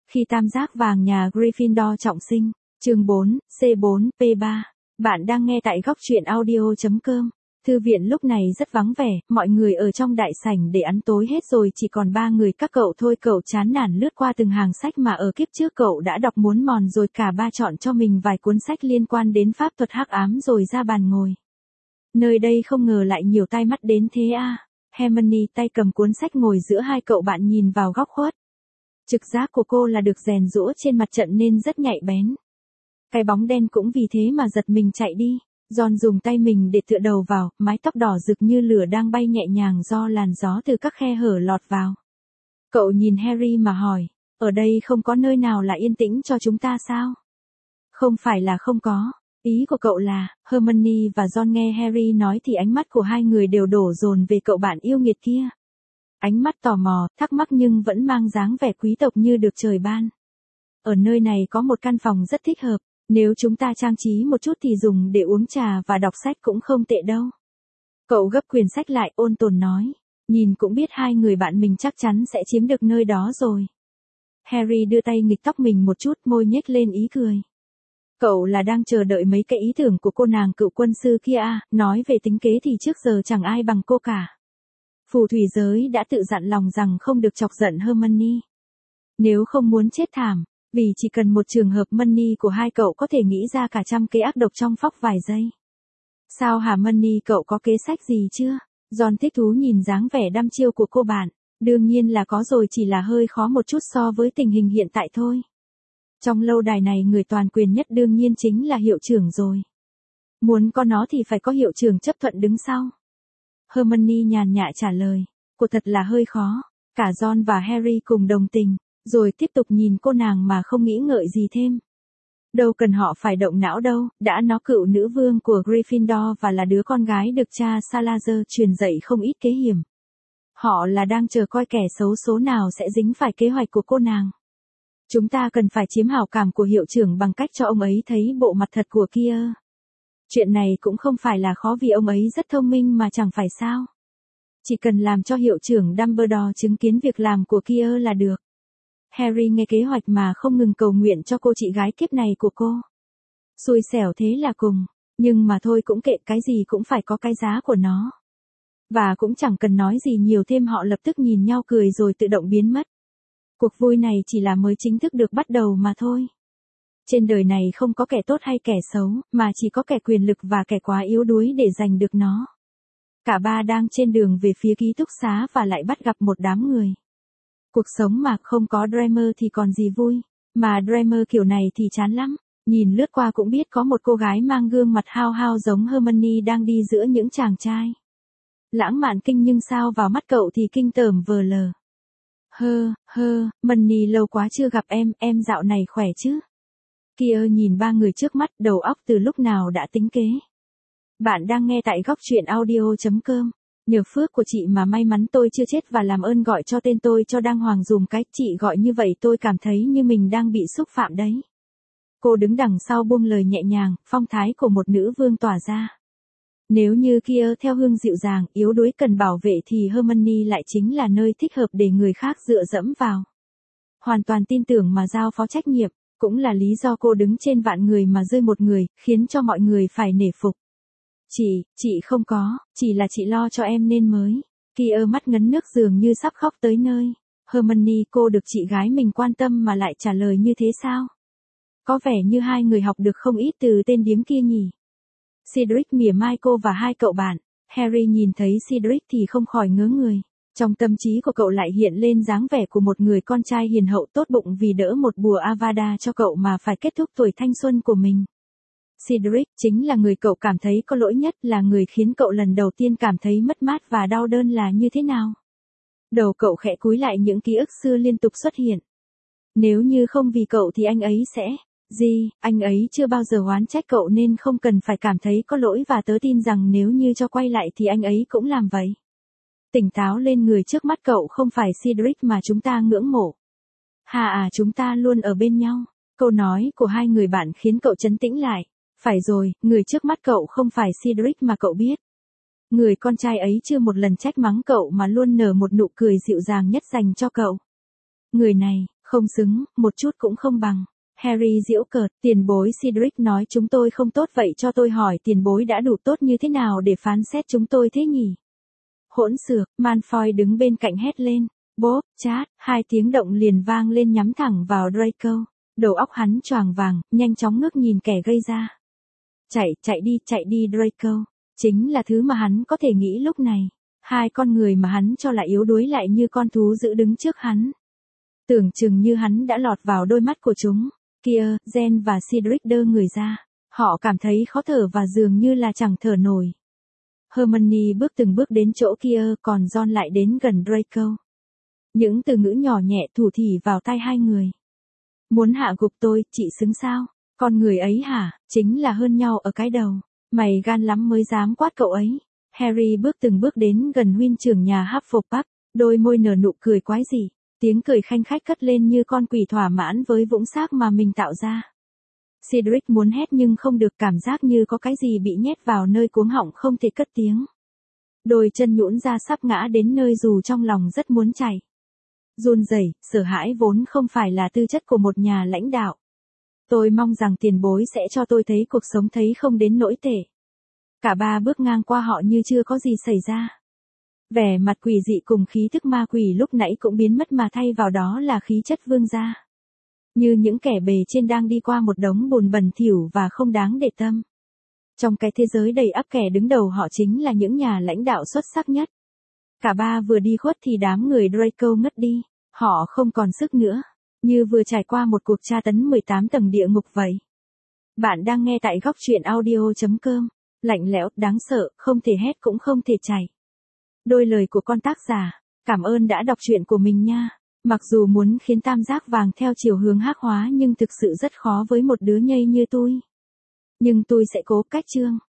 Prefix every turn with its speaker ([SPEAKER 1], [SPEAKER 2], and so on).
[SPEAKER 1] Khi tam giác vàng nhà Gryffindor trọng sinh, chương 4, C4, P3. Bạn đang nghe tại góc truyện audio.com. Thư viện lúc này rất vắng vẻ, mọi người ở trong đại sảnh để ăn tối hết rồi, chỉ còn 3 người các cậu thôi. Cậu chán nản lướt qua từng hàng sách mà ở kiếp trước cậu đã đọc muốn mòn rồi, cả ba chọn cho mình vài cuốn sách liên quan đến pháp thuật hắc ám rồi ra bàn ngồi. Nơi đây không ngờ lại nhiều tai mắt đến thế à. Hermione tay cầm cuốn sách ngồi giữa hai cậu bạn nhìn vào góc khuất. Trực giác của cô là được rèn giũa trên mặt trận nên rất nhạy bén. Cái bóng đen cũng vì thế mà giật mình chạy đi. John dùng tay mình để tựa đầu vào, mái tóc đỏ rực như lửa đang bay nhẹ nhàng do làn gió từ các khe hở lọt vào. Cậu nhìn Harry mà hỏi, ở đây không có nơi nào là yên tĩnh cho chúng ta sao? Không phải là không có. Ý của cậu là, Hermione và John nghe Harry nói thì ánh mắt của hai người đều đổ dồn về cậu bạn yêu nghiệt kia. Ánh mắt tò mò, thắc mắc nhưng vẫn mang dáng vẻ quý tộc như được trời ban. Ở nơi này có một căn phòng rất thích hợp, nếu chúng ta trang trí một chút thì dùng để uống trà và đọc sách cũng không tệ đâu. Cậu gấp quyển sách lại ôn tồn nói, nhìn cũng biết hai người bạn mình chắc chắn sẽ chiếm được nơi đó rồi. Harry đưa tay nghịch tóc mình một chút, môi nhếch lên ý cười. Cậu là đang chờ đợi mấy cái ý tưởng của cô nàng cựu quân sư kia à, nói về tính kế thì trước giờ chẳng ai bằng cô cả. Phù thủy giới đã tự dặn lòng rằng không được chọc giận Hermione. Nếu không muốn chết thảm, vì chỉ cần một trường hợp Hermione của hai cậu có thể nghĩ ra cả trăm kế ác độc trong phóc vài giây. Sao hả Hermione, cậu có kế sách gì chưa? John thích thú nhìn dáng vẻ đăm chiêu của cô bạn. Đương nhiên là có rồi, chỉ là hơi khó một chút so với tình hình hiện tại thôi. Trong lâu đài này người toàn quyền nhất đương nhiên chính là hiệu trưởng rồi. Muốn có nó thì phải có hiệu trưởng chấp thuận đứng sau. Hermione nhàn nhã trả lời, cô thật là hơi khó. Cả John và Harry cùng đồng tình, rồi tiếp tục nhìn cô nàng mà không nghĩ ngợi gì thêm. Đâu cần họ phải động não đâu, đã nó cựu nữ vương của Gryffindor và là đứa con gái được cha Salazar truyền dạy không ít kế hiểm. Họ là đang chờ coi kẻ xấu số nào sẽ dính phải kế hoạch của cô nàng. Chúng ta cần phải chiếm hảo cảm của hiệu trưởng bằng cách cho ông ấy thấy bộ mặt thật của kia. Chuyện này cũng không phải là khó vì ông ấy rất thông minh mà chẳng phải sao. Chỉ cần làm cho hiệu trưởng Dumbledore chứng kiến việc làm của kia là được. Harry nghe kế hoạch mà không ngừng cầu nguyện cho cô chị gái kiếp này của cô. Xui xẻo thế là cùng, nhưng mà thôi cũng kệ, cái gì cũng phải có cái giá của nó. Và cũng chẳng cần nói gì nhiều thêm, họ lập tức nhìn nhau cười rồi tự động biến mất. Cuộc vui này chỉ là mới chính thức được bắt đầu mà thôi. Trên đời này không có kẻ tốt hay kẻ xấu, mà chỉ có kẻ quyền lực và kẻ quá yếu đuối để giành được nó. Cả ba đang trên đường về phía ký túc xá và lại bắt gặp một đám người. Cuộc sống mà không có Dreamer thì còn gì vui, mà Dreamer kiểu này thì chán lắm. Nhìn lướt qua cũng biết có một cô gái mang gương mặt hao hao giống Hermione đang đi giữa những chàng trai. Lãng mạn kinh nhưng sao vào mắt cậu thì kinh tởm vờ lờ. Hermione lâu quá chưa gặp em dạo này khỏe chứ? Kia nhìn ba người trước mắt, đầu óc từ lúc nào đã tính kế. Bạn đang nghe tại góc truyện audio.com. Nhờ phước của chị mà may mắn tôi chưa chết, và làm ơn gọi cho tên tôi cho đàng hoàng dùm cái, chị gọi như vậy tôi cảm thấy như mình đang bị xúc phạm đấy. Cô đứng đằng sau buông lời nhẹ nhàng, phong thái của một nữ vương tỏa ra. Nếu như kia theo hương dịu dàng, yếu đuối cần bảo vệ thì Hermione lại chính là nơi thích hợp để người khác dựa dẫm vào. Hoàn toàn tin tưởng mà giao phó trách nhiệm, cũng là lý do cô đứng trên vạn người mà rơi một người, khiến cho mọi người phải nể phục. Chị không có, chỉ là chị lo cho em nên mới. Kia mắt ngấn nước dường như sắp khóc tới nơi. Hermione, cô được chị gái mình quan tâm mà lại trả lời như thế sao? Có vẻ như hai người học được không ít từ tên điếm kia nhỉ? Cedric mỉa mai cô và hai cậu bạn. Harry nhìn thấy Cedric thì không khỏi ngớ người. Trong tâm trí của cậu lại hiện lên dáng vẻ của một người con trai hiền hậu tốt bụng vì đỡ một bùa Avada cho cậu mà phải kết thúc tuổi thanh xuân của mình. Cedric chính là người cậu cảm thấy có lỗi nhất, là người khiến cậu lần đầu tiên cảm thấy mất mát và đau đớn là như thế nào. Đầu cậu khẽ cúi lại, những ký ức xưa liên tục xuất hiện. Nếu như không vì cậu thì anh ấy sẽ... anh ấy chưa bao giờ oán trách cậu nên không cần phải cảm thấy có lỗi, và tớ tin rằng nếu như cho quay lại thì anh ấy cũng làm vậy. Tỉnh táo lên, người trước mắt cậu không phải Cedric mà chúng ta ngưỡng mộ. Chúng ta luôn ở bên nhau. Câu nói của hai người bạn khiến cậu trấn tĩnh lại. Phải rồi, người trước mắt cậu không phải Cedric mà cậu biết. Người con trai ấy chưa một lần trách mắng cậu mà luôn nở một nụ cười dịu dàng nhất dành cho cậu. Người này, không xứng, một chút cũng không bằng. Harry giễu cợt, tiền bối Cedric nói chúng tôi không tốt vậy cho tôi hỏi tiền bối đã đủ tốt như thế nào để phán xét chúng tôi thế nhỉ? Hỗn xược, Malfoy đứng bên cạnh hét lên. Bốp, chát, 2 tiếng động liền vang lên nhắm thẳng vào Draco. Đầu óc hắn choàng vàng, nhanh chóng ngước nhìn kẻ gây ra. Chạy đi Draco. Chính là thứ mà hắn có thể nghĩ lúc này. 2 con người mà hắn cho là yếu đuối lại như con thú dữ đứng trước hắn. Tưởng chừng như hắn đã lọt vào đôi mắt của chúng. Kia, Jen và Cedric đơ người ra. Họ cảm thấy khó thở và dường như là chẳng thở nổi. Hermione bước từng bước đến chỗ kia, còn Ron lại đến gần Draco. Những từ ngữ nhỏ nhẹ thủ thỉ vào tai 2 người. Muốn hạ gục tôi, chị xứng sao? Con người ấy hả, chính là hơn nhau ở cái đầu. Mày gan lắm mới dám quát cậu ấy. Harry bước từng bước đến gần huynh trưởng nhà Hufflepuff, đôi môi nở nụ cười quái dị. Tiếng cười khanh khách cất lên như con quỷ thỏa mãn với vũng xác mà mình tạo ra. Cedric muốn hét nhưng không được, cảm giác như có cái gì bị nhét vào nơi cuống họng không thể cất tiếng. Đôi chân nhũn ra sắp ngã đến nơi dù trong lòng rất muốn chạy. Run rẩy, sợ hãi vốn không phải là tư chất của một nhà lãnh đạo. Tôi mong rằng tiền bối sẽ cho tôi thấy cuộc sống thấy không đến nỗi tệ. Cả 3 bước ngang qua họ như chưa có gì xảy ra. Vẻ mặt quỷ dị cùng khí thức ma quỷ lúc nãy cũng biến mất mà thay vào đó là khí chất vương gia. Như những kẻ bề trên đang đi qua một đống bùn bẩn thỉu và không đáng để tâm. Trong cái thế giới đầy ắp kẻ đứng đầu họ chính là những nhà lãnh đạo xuất sắc nhất. Cả 3 vừa đi khuất thì đám người Draco ngất đi. Họ không còn sức nữa. Như vừa trải qua một cuộc tra tấn 18 tầng địa ngục vậy. Bạn đang nghe tại góc truyện audio.com. Lạnh lẽo, đáng sợ, không thể hét cũng không thể chảy. Đôi lời của con tác giả. Cảm ơn đã đọc truyện của mình nha. Mặc dù muốn khiến tam giác vàng theo chiều hướng hắc hóa nhưng thực sự rất khó với một đứa nhây như tôi. Nhưng tôi sẽ cố cách chương.